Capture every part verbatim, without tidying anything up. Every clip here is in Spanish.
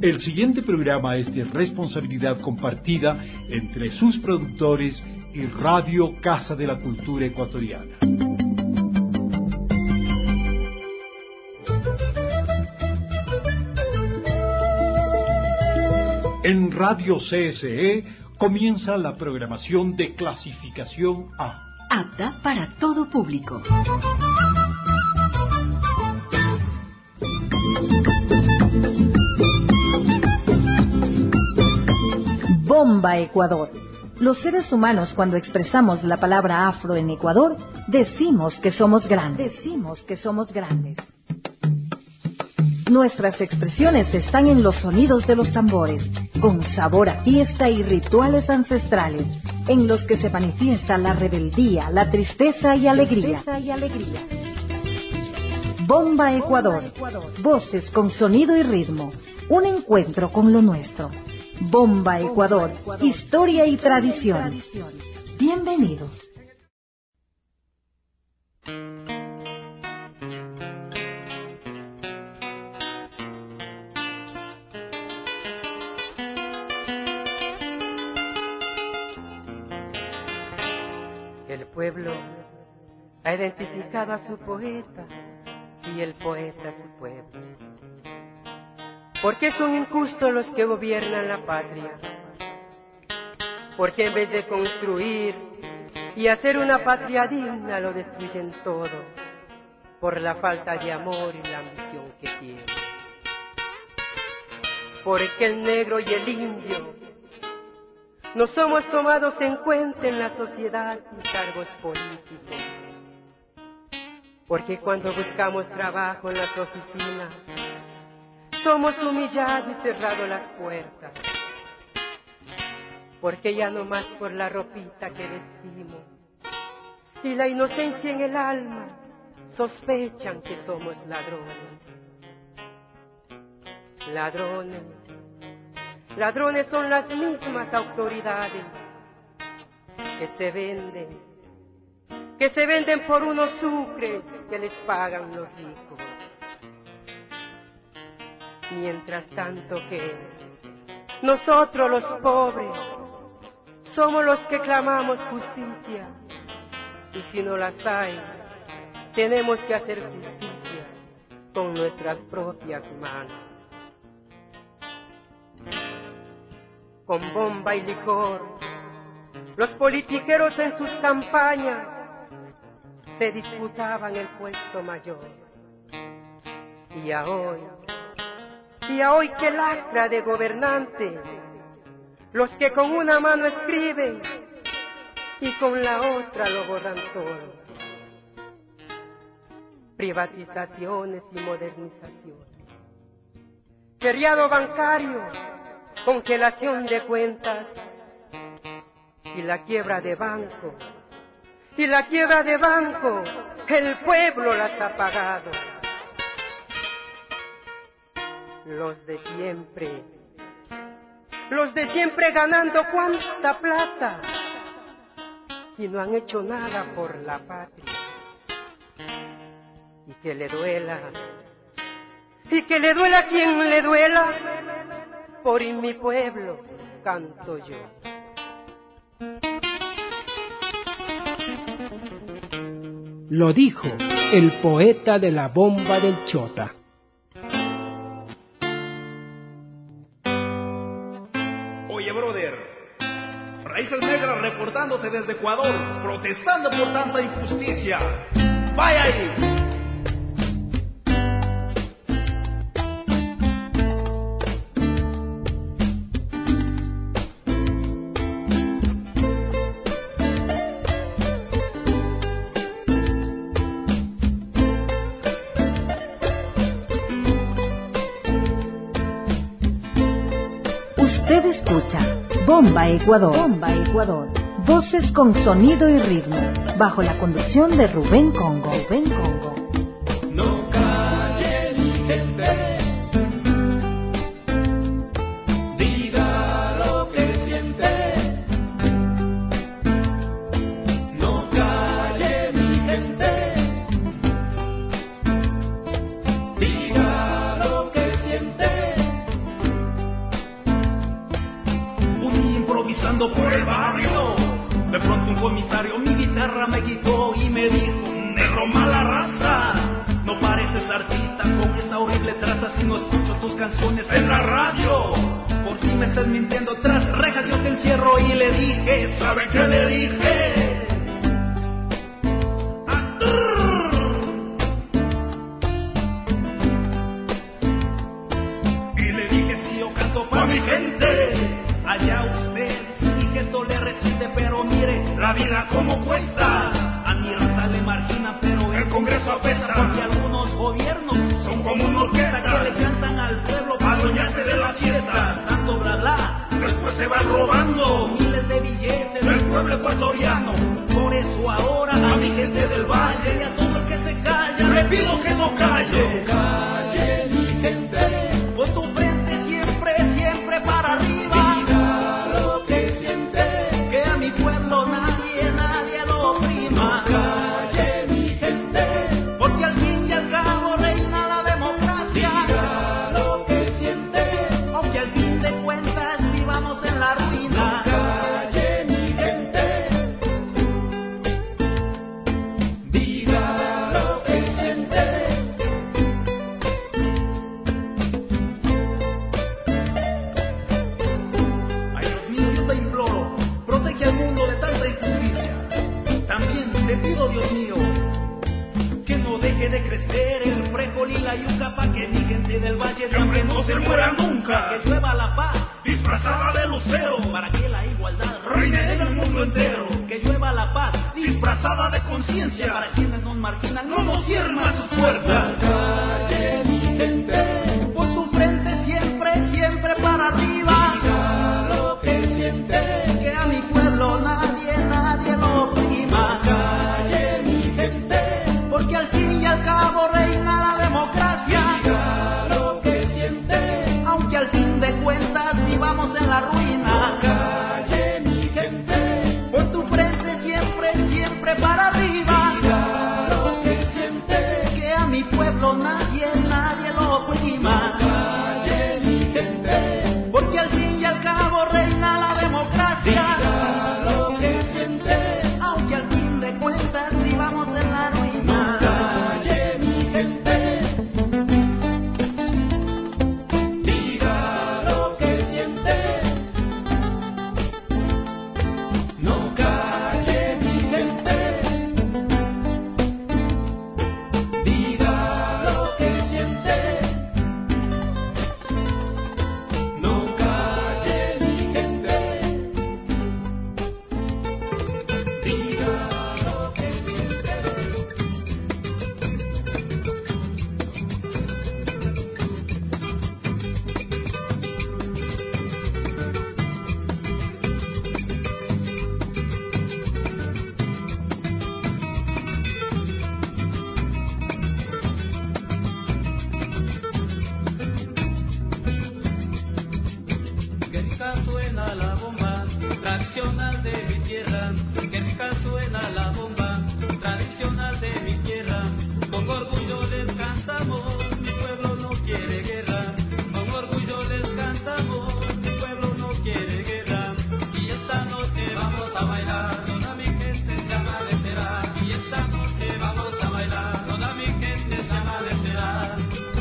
El siguiente programa es de responsabilidad compartida entre sus productores y Radio Casa de la Cultura Ecuatoriana. En Radio C S E comienza la programación de clasificación A. Apta para todo público. Bomba Ecuador. Los seres humanos, cuando expresamos la palabra afro en Ecuador, decimos que somos grandes. Decimos que somos grandes. Nuestras expresiones están en los sonidos de los tambores, con sabor a fiesta y rituales ancestrales, en los que se manifiesta la rebeldía, la tristeza y alegría. Tristeza y alegría. Bomba Ecuador. Voces con sonido y ritmo. Un encuentro con lo nuestro. Bomba Ecuador. Historia y tradición. Bienvenidos. El pueblo ha identificado a su poeta y el poeta a su pueblo. Porque son injustos los que gobiernan la patria. Porque en vez de construir y hacer una patria digna lo destruyen todo por la falta de amor y la ambición que tienen. Porque el negro y el indio no somos tomados en cuenta en la sociedad y cargos políticos. Porque cuando buscamos trabajo en las oficinas, somos humillados y cerrados las puertas. Porque ya no más por la ropita que vestimos y la inocencia en el alma, sospechan que somos ladrones. Ladrones. Ladrones son las mismas autoridades que se venden, que se venden por unos sucres que les pagan los ricos. Mientras tanto que nosotros los pobres somos los que clamamos justicia, y si no las hay, tenemos que hacer justicia con nuestras propias manos. Con bomba y licor, los politiqueros en sus campañas se disputaban el puesto mayor. Y a hoy, y a hoy que lacra de gobernantes, los que con una mano escriben y con la otra lo borran todo. Privatizaciones y modernizaciones. Feriado bancario, congelación de cuentas y la quiebra de banco. Y la quiebra de banco, el pueblo las ha pagado. Los de siempre, los de siempre ganando cuánta plata y no han hecho nada por la patria. Y que le duela, y que le duela a quien le duela, por mi pueblo canto yo. Lo dijo el poeta de la bomba del Chota. Oye, brother, Raíces Negras reportándose desde Ecuador, protestando por tanta injusticia. ¡Vaya ahí! Usted escucha Bomba Ecuador. Bomba Ecuador. Voces con sonido y ritmo, bajo la conducción de Rubén Congo. Rubén Congo. No calle mi gente, diga lo que siente. No calle mi gente, diga lo que siente. me quitó y me dijo: negro mala raza, no pareces artista con esa horrible traza. Si no escucho tus canciones en la radio, por si me estás mintiendo, tras rejas yo te encierro. Y le dije, ¿sabe qué le dije? Ah, y le dije, si yo canto para mi gente, allá usted, y que esto le resiste, pero mire la vida como cuesta. A mi raza le margina, pero el Congreso apesta, porque algunos gobiernos son como una orquesta que le cantan al pueblo para adueñarse de la fiesta. Tanto bla bla, después se va robando miles de billetes del pueblo ecuatoriano. Por eso ahora a mi gente del valle y a todo el que se calla le pido que no calle. No calle mi gente, pon tu frente siempre, siempre para arriba. Diga lo que siente, que a mi pueblo nadie, nadie lo oprima. No calle mi gente, porque al fin y al cabo reina la democracia. Diga lo que siente, aunque al fin de cuentas vivamos en la ruina. No calle mi gente, diga lo que siente. Ay, Dios mío, yo te imploro, protege al mundo de tanta injusticia. También te pido, Dios mío, que no deje de crecer el frijol y la yuca, pa' que mi gente del valle de hambre no se muera nunca. Que llueva la paz disfrazada de lucero, para que la igualdad reine en el mundo entero. Que llueva la paz disfrazada de conciencia, para quienes nos marginan no nos cierren a sus puertas. Calle mi gente, pon tu frente siempre, siempre para arriba. Diga lo que siente, que a mi pueblo nadie, nadie lo oprima. Calle mi gente, porque al fin y al cabo reina la democracia. Diga lo que siente, aunque al fin de cuentas vivamos en la ruina. Calle mi gente, pon tu frente siempre, siempre para arriba. Diga lo que siente, que a mi pueblo nadie, nadie lo oprima. Calle mi gente, porque al fin y al cabo reina la democracia. Diga lo que siente, aunque al fin de cuentas vivamos en la ruina. Calle mi gente, diga lo que siente. No calle mi gente, diga lo que siente. No calle mi gente, diga lo que siente. Que rica suena la bomba tradicional de mi tierra. Que rica suena la bomba tradicional de mi tierra. Con orgullo les cantamos, mi pueblo no quiere guerra. Con orgullo les cantamos, mi pueblo no quiere guerra. Y esta noche vamos a bailar, toda mi gente se amanecerá. Y esta noche vamos a bailar, toda mi gente se amanecerá.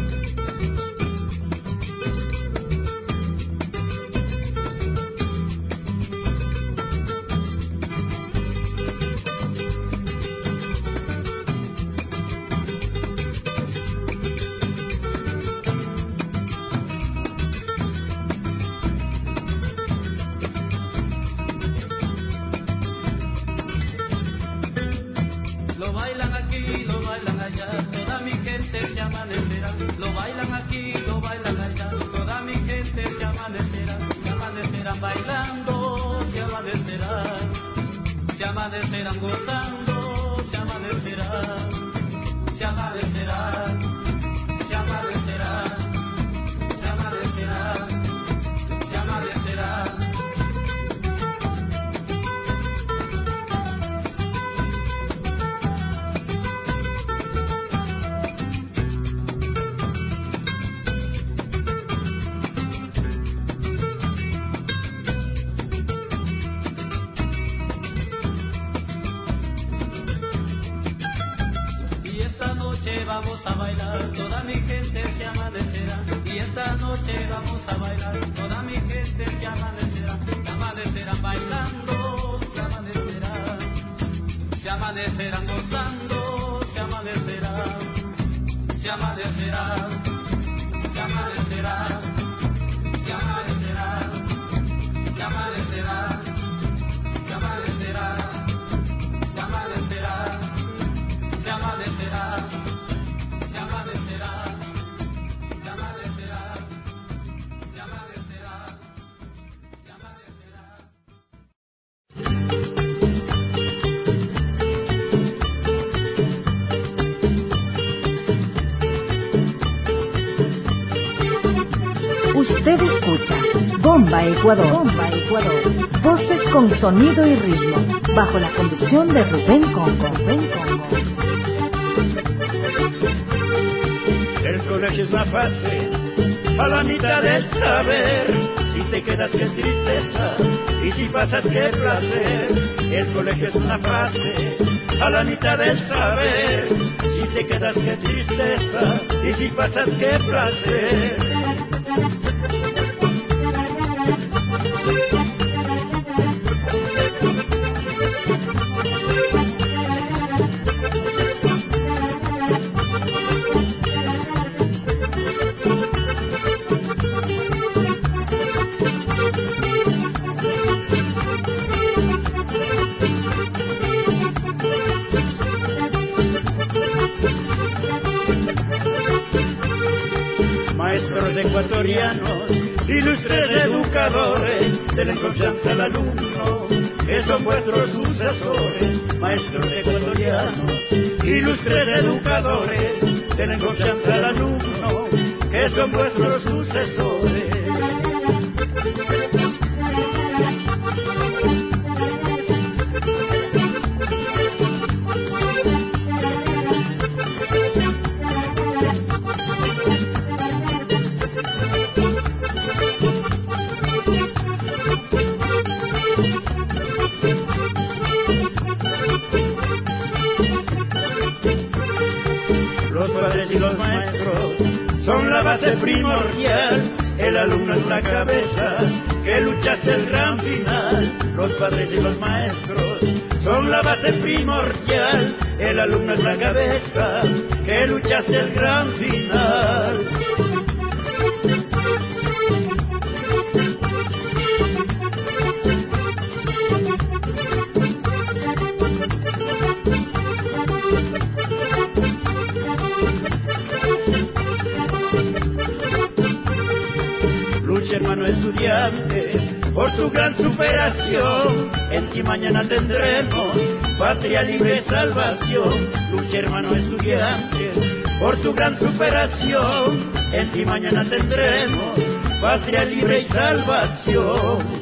Lo bailan aquí, lo bailan allá, toda mi gente se amanecerá. Lo bailan aquí, lo bailan allá, toda mi gente se amanecerá. Se amanecerán bailando, se amanecerán, se amanecerán gozando, se amanecerán, se amanecerán, se amanecerán, se amanecerán, se amanecerán. esta noche vamos a bailar, toda mi gente que amanecerá, que amanecerán bailando, que amanecerán, se amanecerán gozando, se amanecerán, se amanecerán, se amanecerán, se amanecerán, se amanecerán, se amanecerán, se amanecerán, se amanecerán, se amanecerán. Usted escucha Bomba Ecuador, Bomba Ecuador, voces con sonido y ritmo, bajo la conducción de Rubén Congo. Rubén Congo. El colegio es una fase a la mitad del saber. Si te quedas qué tristeza y si pasas qué placer. El colegio es una fase a la mitad del saber. Si te quedas qué tristeza y si pasas qué placer. Maestros ecuatorianos, ilustres educadores, denle confianza al alumno, que son vuestros sucesores. Maestros ecuatorianos, ilustres educadores, denle confianza al alumno, que son vuestros sucesores. Y los maestros son la base primordial. El alumno es la cabeza que lucha hasta el gran final. Los padres y los maestros son la base primordial. El alumno es la cabeza que lucha hasta el gran final. Hermano estudiante, por tu gran superación, en ti mañana tendremos patria libre y salvación. Lucha, hermano estudiante, por tu gran superación, en ti mañana tendremos patria libre y salvación.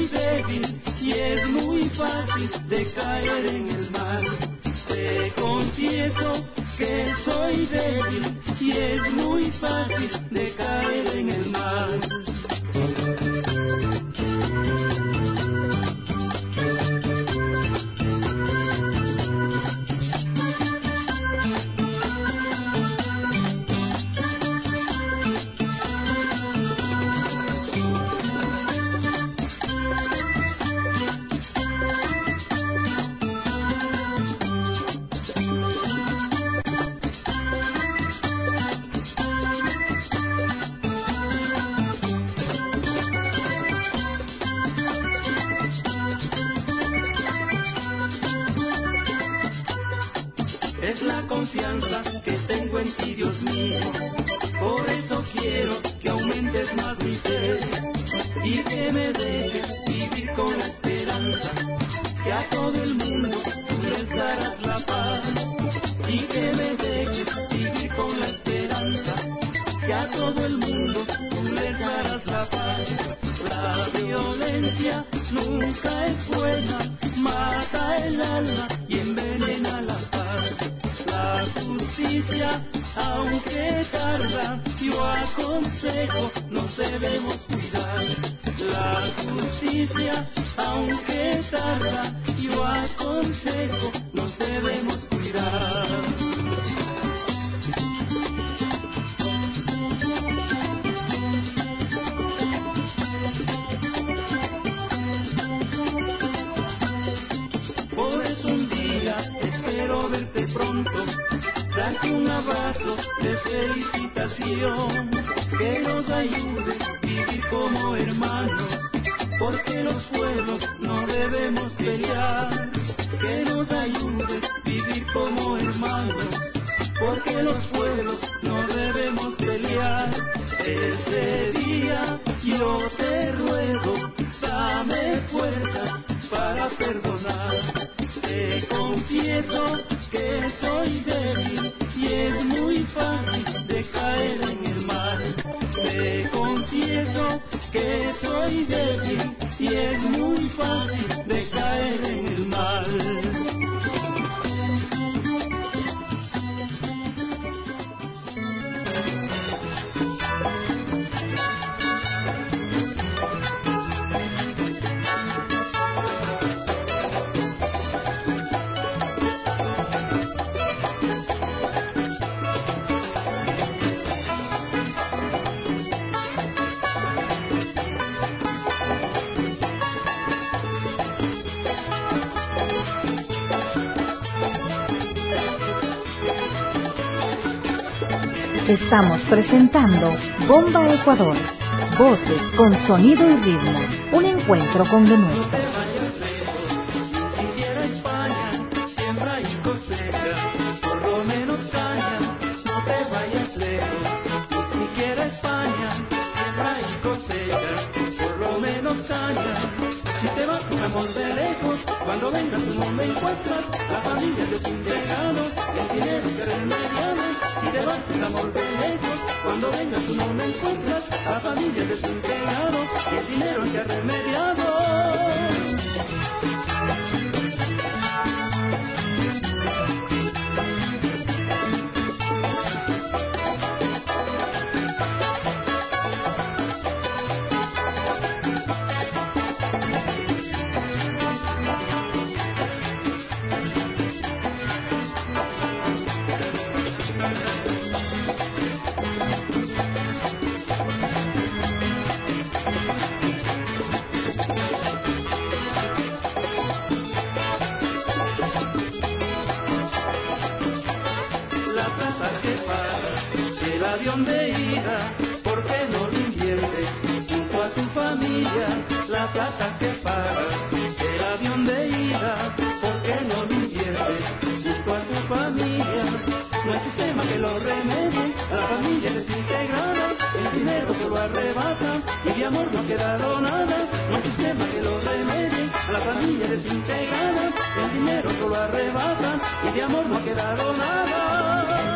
soy débil y es muy fácil de caer en el mal. Te confieso que soy débil y es muy fácil de caer en el mal. Es la confianza que tengo en ti, Dios mío. Por eso quiero que aumentes más mi fe y que me dejes vivir con la esperanza que a todo el mundo tú les darás la paz. Y que me dejes vivir con la esperanza que a todo el mundo tú les darás la paz. La violencia nunca es buena, mata el alma y envenena la paz. La justicia, aunque tarda, yo aconsejo, nos debemos cuidar. La justicia, aunque tarda, yo aconsejo, nos debemos cuidar. Por eso un día espero verte pronto, darte un abrazo de felicitación, que nos ayude a vivir como hermanos, porque los pueblos no debemos pelear. Que nos ayude a vivir como hermanos, porque los pueblos no debemos pelear. Ese día yo te ruego, dame fuerza para perdonar. Te confieso que soy débil y es muy fácil de caer en el mal. Te confieso que soy débil y es muy fácil de caer en el mal. Estamos presentando Bomba Ecuador, voces con sonido y ritmo, un encuentro con lo nuestro. Quisiera España, siembra y cosecha, por lo menos caña, no te vayas lejos. Ni siquiera España, siembra y cosecha, por lo menos caña. Si te vas con amor de lejos, cuando vengas tú no me encuentras, la familia desintegrados, el dinero que remediamos. Si te vas con amor de lejos, cuando vengas tú no me encuentras, la familia desintegrados, el dinero que remediado. Avión de ida, ¿por qué no lo inviertes junto a tu familia? La plata que pagas, el avión de ida, ¿por qué no lo inviertes junto a tu familia? No hay sistema que lo remedie, a la familia desintegrada, el dinero solo arrebata y de amor no ha quedado nada. No hay sistema que lo remedie, a la familia desintegrada, el dinero solo arrebata y de amor no ha quedado nada.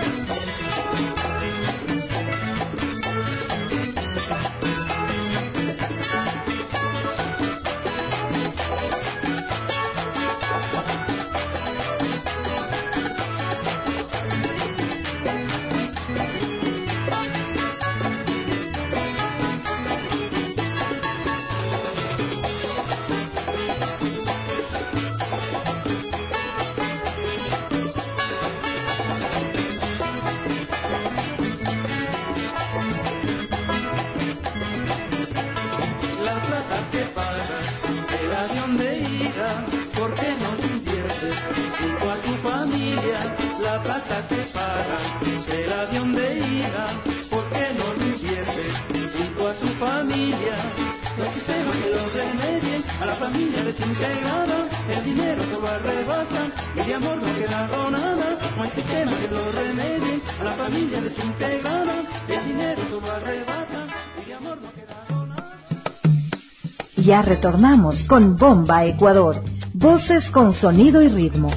casa te paga, el avión de ida, ¿por qué no lo inviertes junto a su familia? No hay sistema que lo remedie, a la familia desintegrada, el dinero solo arrebata, y de amor no queda nada. No hay sistema que lo remedie, a la familia desintegrada, el dinero solo arrebata, y de amor no queda nada. Ya retornamos con Bomba Ecuador, voces con sonido y ritmo.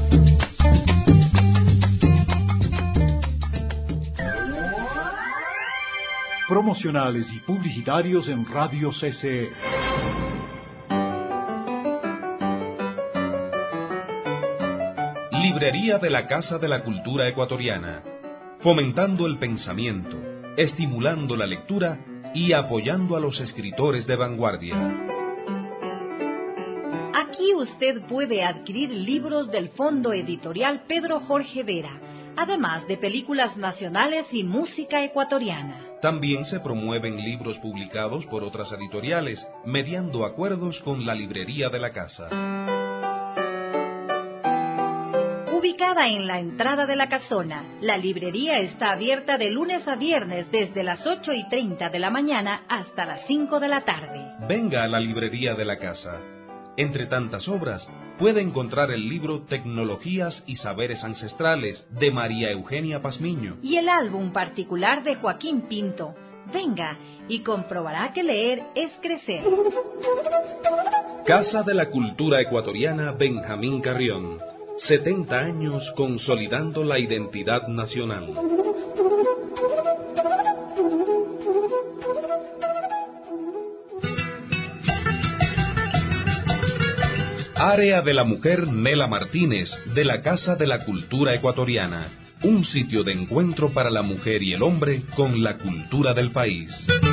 Promocionales y publicitarios en Radio C C E. Librería de la Casa de la Cultura Ecuatoriana, fomentando el pensamiento, estimulando la lectura y apoyando a los escritores de vanguardia. Aquí usted puede adquirir libros del Fondo Editorial Pedro Jorge Vera, además de películas nacionales y música ecuatoriana. También se promueven libros publicados por otras editoriales, mediando acuerdos con la librería de la casa. Ubicada en la entrada de la casona, la librería está abierta de lunes a viernes desde las ocho y treinta de la mañana hasta las cinco de la tarde. Venga a la librería de la casa. Entre tantas obras, puede encontrar el libro Tecnologías y Saberes Ancestrales, de María Eugenia Pazmiño. Y el álbum particular de Joaquín Pinto. Venga y comprobará que leer es crecer. Casa de la Cultura Ecuatoriana Benjamín Carrión. setenta años consolidando la identidad nacional. Área de la Mujer Nela Martínez, de la Casa de la Cultura Ecuatoriana. Un sitio de encuentro para la mujer y el hombre con la cultura del país.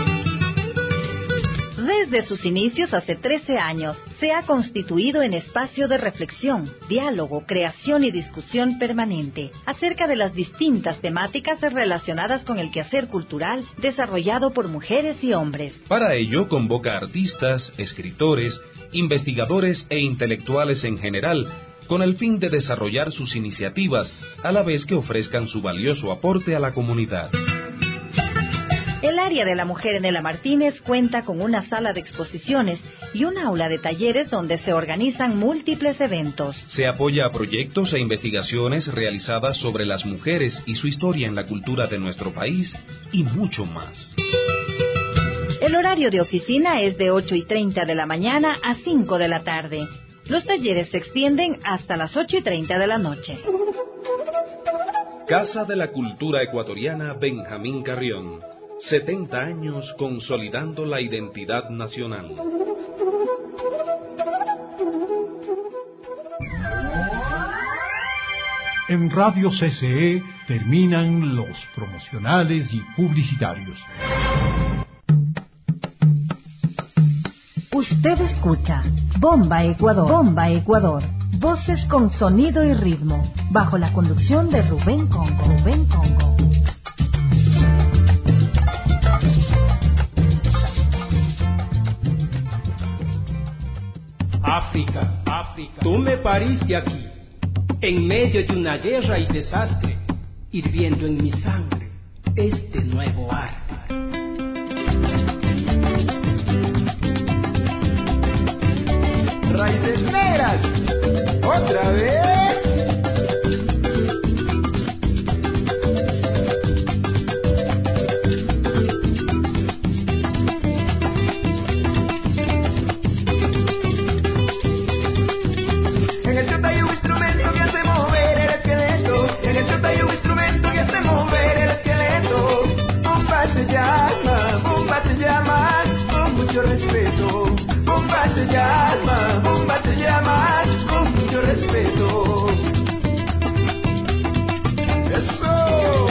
Desde sus inicios hace trece años, se ha constituido en espacio de reflexión, diálogo, creación y discusión permanente acerca de las distintas temáticas relacionadas con el quehacer cultural desarrollado por mujeres y hombres. Para ello convoca artistas, escritores, investigadores e intelectuales en general, con el fin de desarrollar sus iniciativas, a la vez que ofrezcan su valioso aporte a la comunidad. El área de la mujer Nela Martínez cuenta con una sala de exposiciones y un aula de talleres donde se organizan múltiples eventos. Se apoya a proyectos e investigaciones realizadas sobre las mujeres y su historia en la cultura de nuestro país y mucho más. El horario de oficina es de ocho y treinta de la mañana a cinco de la tarde. Los talleres se extienden hasta las ocho y treinta de la noche. Casa de la Cultura Ecuatoriana Benjamín Carrión. setenta años consolidando la identidad nacional. En Radio C C E terminan los promocionales y publicitarios. Usted escucha Bomba Ecuador, Bomba Ecuador, voces con sonido y ritmo, bajo la conducción de Rubén Congo, Rubén Congo. África, África, tú me pariste aquí, en medio de una guerra y desastre, hirviendo en mi sangre este nuevo arte. Raíces negras, otra vez. En el chota hay un instrumento que hace mover el esqueleto. En el chota hay un instrumento que hace mover el esqueleto. Bomba se llama, bomba se llama, con mucho respeto. Bomba se llama, bomba se llama, con mucho respeto. Eso.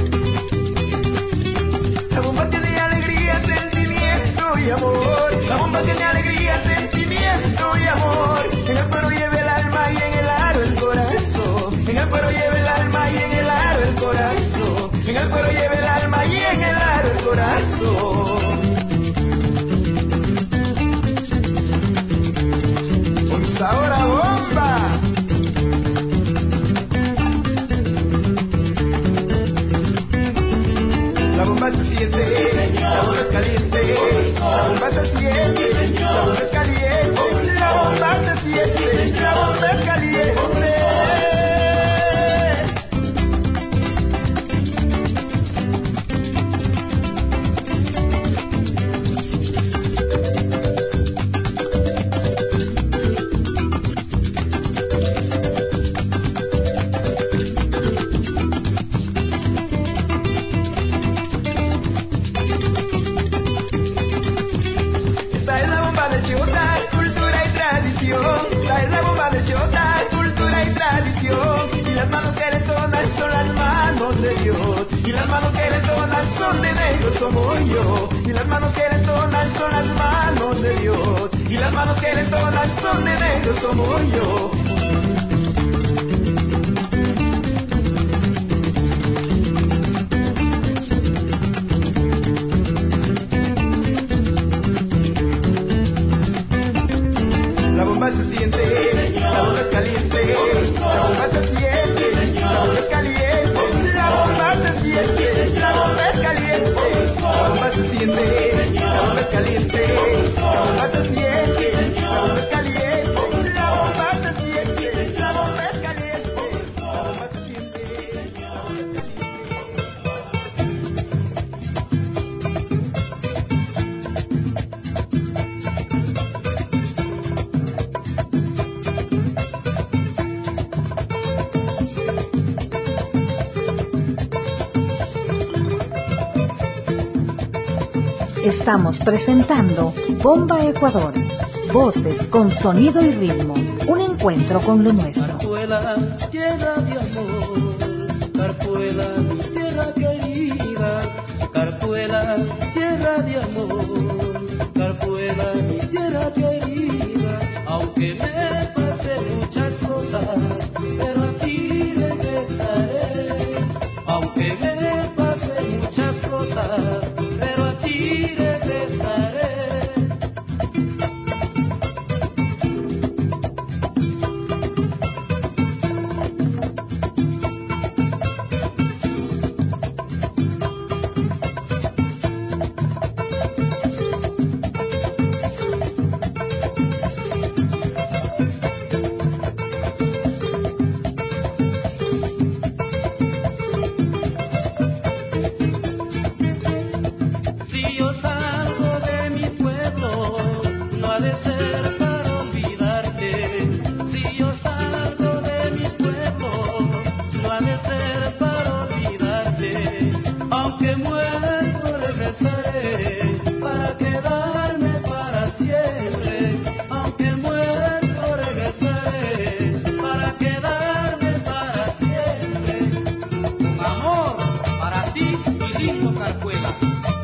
La bomba tiene alegría, sentimiento y amor. La bomba tiene alegría, sentimiento y amor. En el cuero lleva el alma y en el aro el corazón. En el cuero lleva el alma y en el aro el corazón. En el cuero lleva el alma y en el aro el corazón. Sabor a bomba. son de negros como yo, y las manos que le entonan son las manos de Dios, y las manos que le entonan son de negros como yo. La bomba se siente, la bomba es caliente, la bomba se siente, la bomba es caliente, la bomba se siente, la bomba es caliente, la bomba se siente, la bomba es caliente, la bomba se siente, la bomba es caliente, la bomba se siente, la bomba es caliente, la bomba se siente, la bomba es caliente. Estamos presentando Bomba Ecuador, voces con sonido y ritmo, un encuentro con lo nuestro. Carpuela, tierra de amor, Carpuela, mi tierra querida, Carpuela, tierra de amor, Carpuela, mi tierra querida, aunque me pasen muchas cosas, pero a ti regresaré, aunque me pasen muchas cosas, pero a ti regresaré. Si yo salgo de mi pueblo, no ha de ser para olvidarte. Si yo salgo de mi pueblo, no ha de ser para olvidarte. Aunque muerto regresaré para quedarme para siempre. Aunque muerto regresaré para quedarme para siempre. Con amor para ti y lindo Carpuela.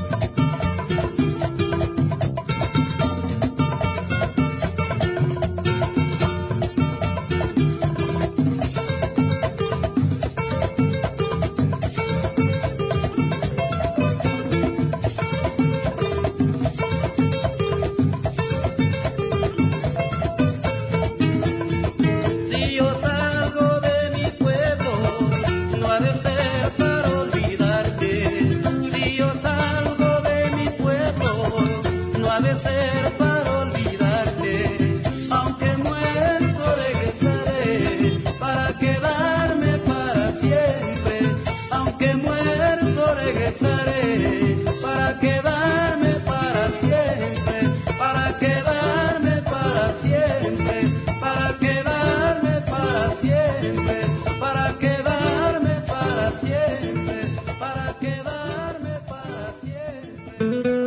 Si yo salgo de mi pueblo, no ha de ser para olvidarte. Si yo salgo de mi pueblo, no ha de ser para olvidarte. Aunque muerto regresaré para quedarme para siempre. Aunque muerto regresaré para quedarme para siempre. Para quedarme para siempre. Para quedarme para siempre, para quedarme para siempre, para quedarme para siempre.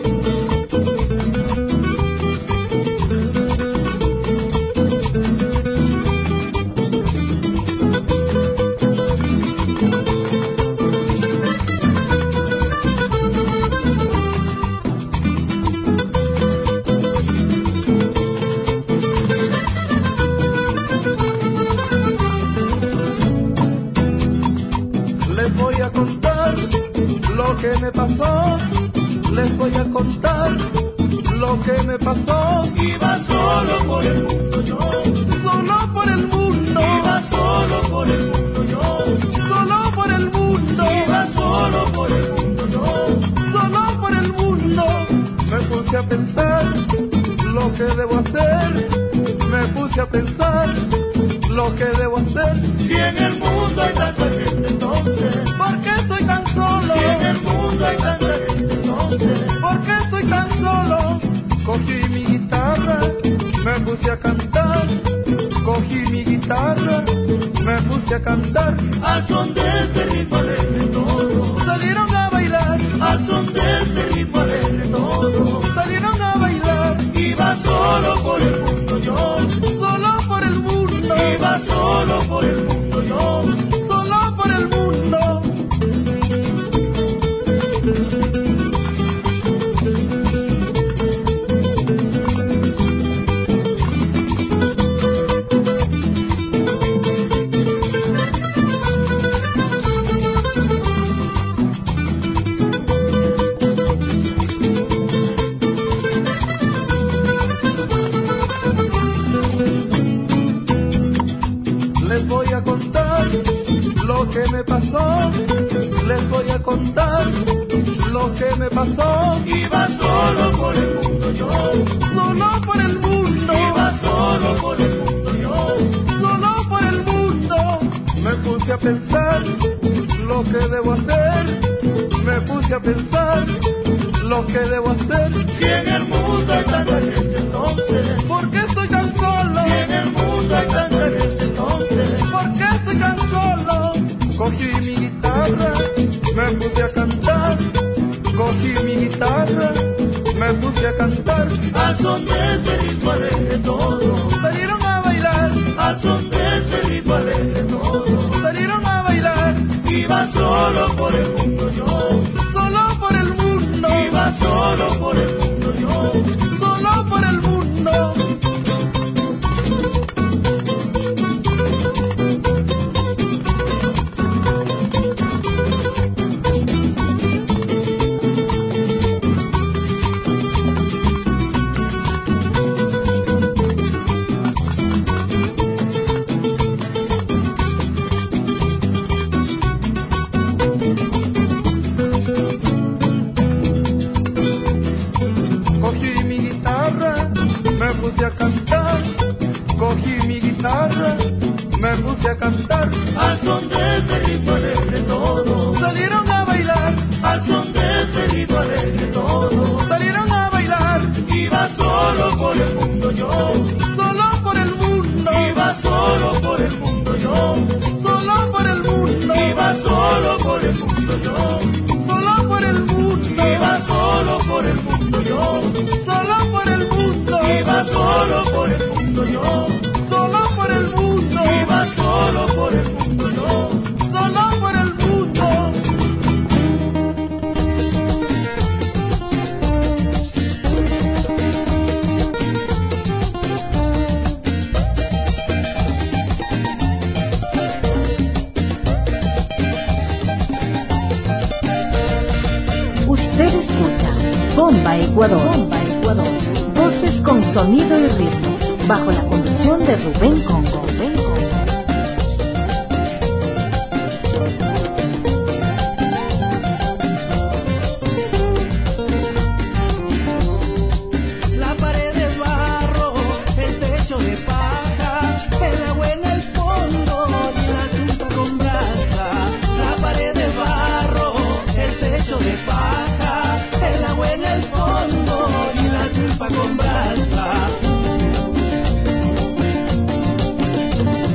Les voy a contar lo que me pasó, les voy a contar lo que me pasó. Iba solo por el mundo yo, solo por el mundo. Iba solo por el mundo yo, solo por el mundo. Iba solo por el mundo yo, solo por el mundo. Me puse a pensar lo que debo hacer, me puse a pensar lo que debo hacer. Si en el mundo hay tanta gente entonces, ¿por qué estoy tan solo? Si en el mundo hay tanta gente entonces, ¿por qué estoy tan solo? Cogí mi guitarra, me puse a cantar. Cogí mi guitarra, me puse a cantar. Al son de este ritmo alegre todos salieron a bailar. Al son de este ritmo alegre todos salieron a bailar. Iba solo por el mundo yo, solo por el mundo. Iba solo por el mundo yo, solo por el mundo. cantar al son de este ritmo alegre todos. Salieron a bailar al son de este ritmo alegre todos. Salieron a bailar. Iba solo por el mundo yo. Solo por el mundo. Iba solo por el mundo yo. Solo por el mundo. Cogí mi guitarra, me puse a cantar. Cogí mi guitarra, me puse a cantar. Al son de este ritmo alegre todos. Salieron a bailar. Al son de este ritmo alegre todos. Salieron a bailar. Iba solo por el mundo yo. Solo por el mundo. Iba solo por el mundo yo. Solo por el mundo. Iba solo por el mundo yo. Solo por el mundo. Iba solo por el mundo yo. Solo por el mundo. Iba solo por el mundo yo. Solo por el mundo. Iba solo por el mundo yo. Solo por el mundo. Usted escucha Bomba Ecuador. Bomba Ecuador. Voces con sonido y ritmo, bajo la conducción de Rubén Congo. Rubén Congo. La pared de barro, el techo de paja, el agua en el fondo y la chunta con brasa. La pared de barro, el techo de paja, el agua en el fondo y la chunta con brasa.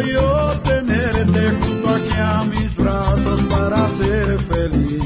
yo tenerte junto aquí a mis brazos para ser feliz.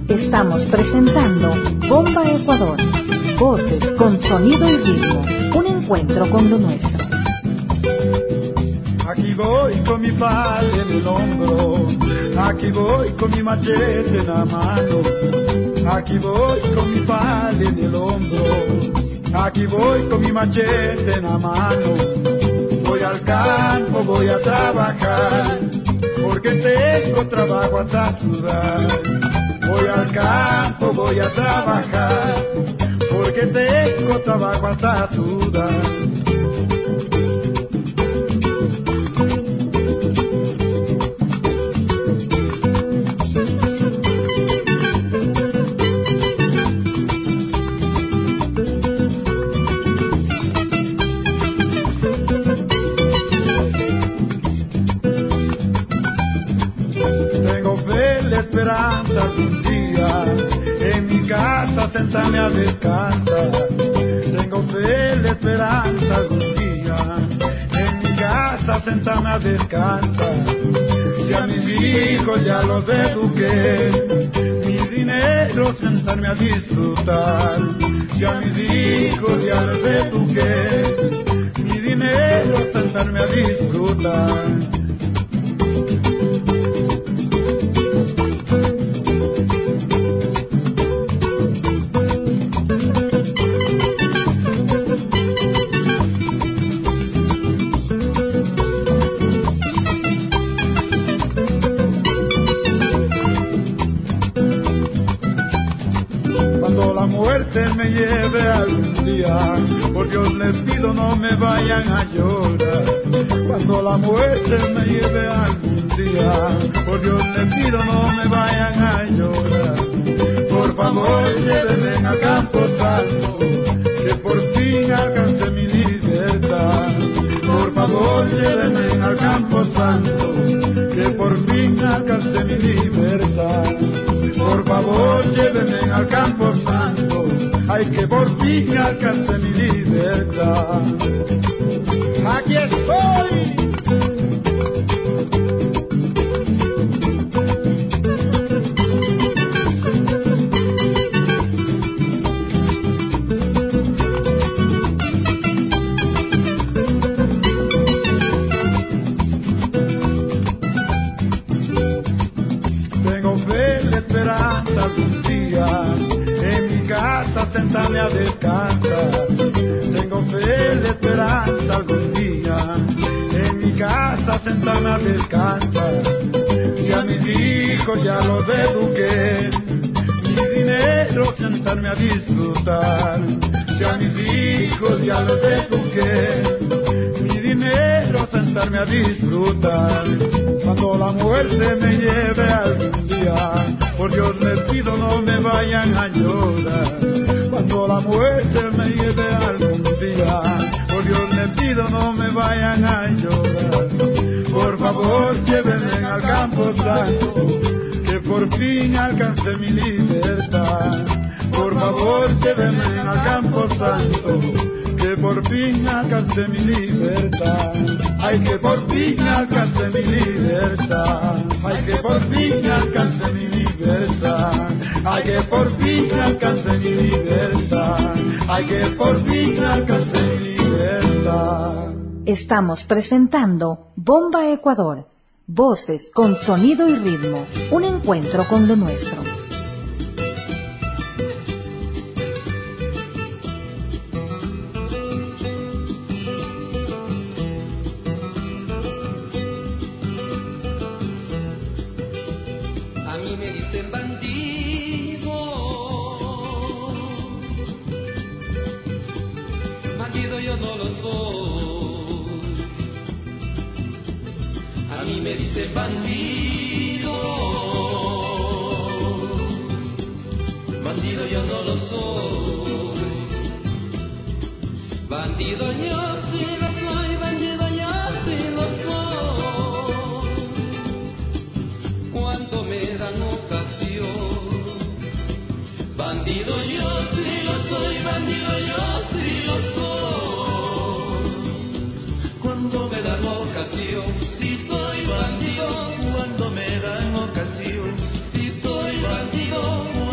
Estamos presentando Bomba Ecuador. Voces con sonido y ritmo. Un encuentro con lo nuestro. Aquí voy con mi pala en el hombro, aquí voy con mi machete en la mano, aquí voy con mi pala en el hombro, aquí voy con mi machete en la mano. Voy al campo, voy a trabajar, porque tengo trabajo hasta sudar. Voy al campo, voy a trabajar, porque tengo trabajo hasta sudar. Algún día en mi casa sentarme a descansar. Tengo fe, la esperanza algún día en mi casa sentarme a descansar. Si a mis hijos ya los eduqué, mi dinero sentarme a disfrutar. Si a mis hijos ya los eduqué, mi dinero sentarme a disfrutar. Me lleve algún día, por Dios les pido no me vayan a llorar. Cuando la muerte me lleve algún día, por Dios les pido no me vayan a llorar. Por favor llévenme al campo santo, que por fin alcance mi libertad. Por favor llévenme al campo santo, que por fin alcance mi libertad. Por favor llévenme al campo santo, ay que por fin alcance mi libertad. Aquí estoy. Sentarme a descansar. Tengo fe, la esperanza algún día en mi casa sentarme a descansar. Si a mis hijos ya los eduqué, mi dinero sentarme a disfrutar. Si a mis hijos ya los eduqué, mi dinero sentarme a disfrutar. Cuando la muerte me lleve algún día, por Dios les pido no me vayan a llorar. Cuando la muerte me lleve algún día, por Dios les pido no me vayan a llorar. Por favor llévenme al campo santo, que por fin alcance mi libertad. Por favor llévenme al campo santo, que por fin alcance mi libertad. Ay que por fin alcance mi libertad. Ay que por fin alcance mi libertad. Ay que por fin alcance mi libertad. Ay que por fin alcance mi libertad. Estamos presentando Bomba Ecuador. Voces con sonido y ritmo. Un encuentro con lo nuestro. Me dice bandido, bandido yo no lo soy, bandido yo sí lo soy, bandido yo sí lo soy, cuando me dan ocasión, bandido yo sí lo soy, bandido yo sí lo soy, cuando me dan ocasión, sí soy bandido, cuando me dan ocasión, si soy bandido,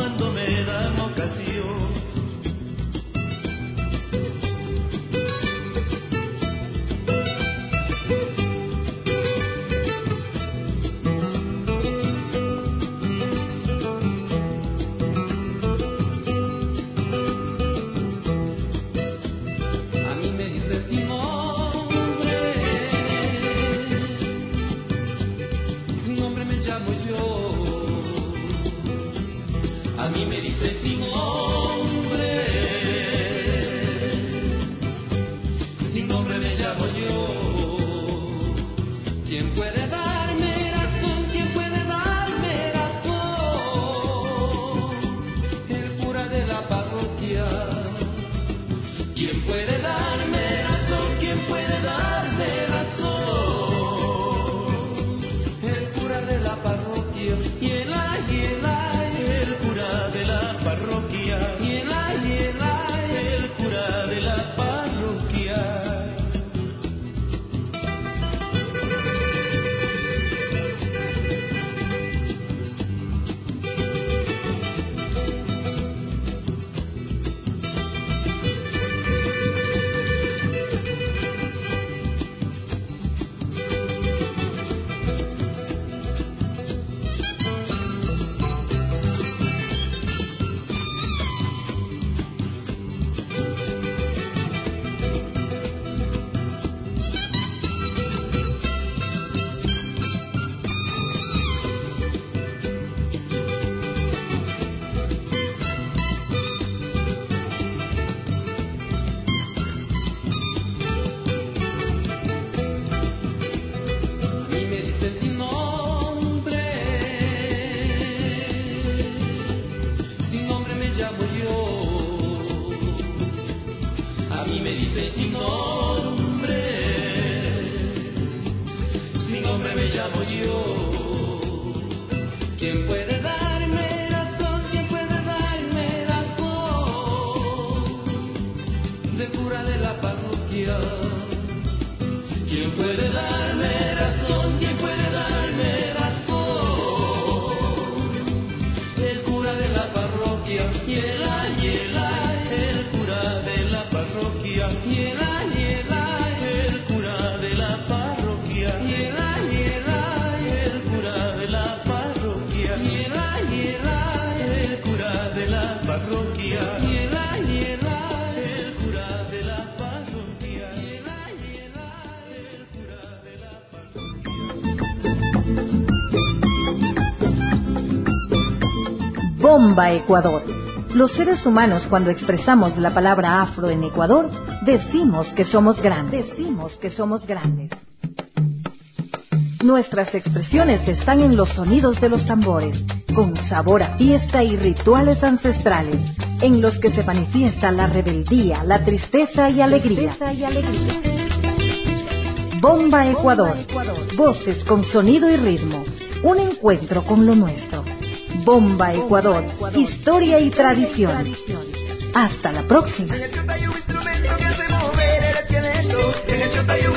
parroquia, hiela, hiela, el cura de la parroquia, hiela, hiela, el cura de la parroquia, hiela, hiela, el cura de la parroquia, hiela, hiela, el cura de la parroquia, hiela, hiela, el cura de la parroquia, hiela, hiela, el cura de la Bomba Ecuador. Los seres humanos, cuando expresamos la palabra afro en Ecuador, decimos que somos grandes. Decimos que somos grandes. Nuestras expresiones están en los sonidos de los tambores, con sabor a fiesta y rituales ancestrales, en los que se manifiesta la rebeldía, la tristeza y alegría. Bomba Ecuador. Voces con sonido y ritmo. Un encuentro con lo nuestro. Bomba Ecuador, historia y tradición. Hasta la próxima.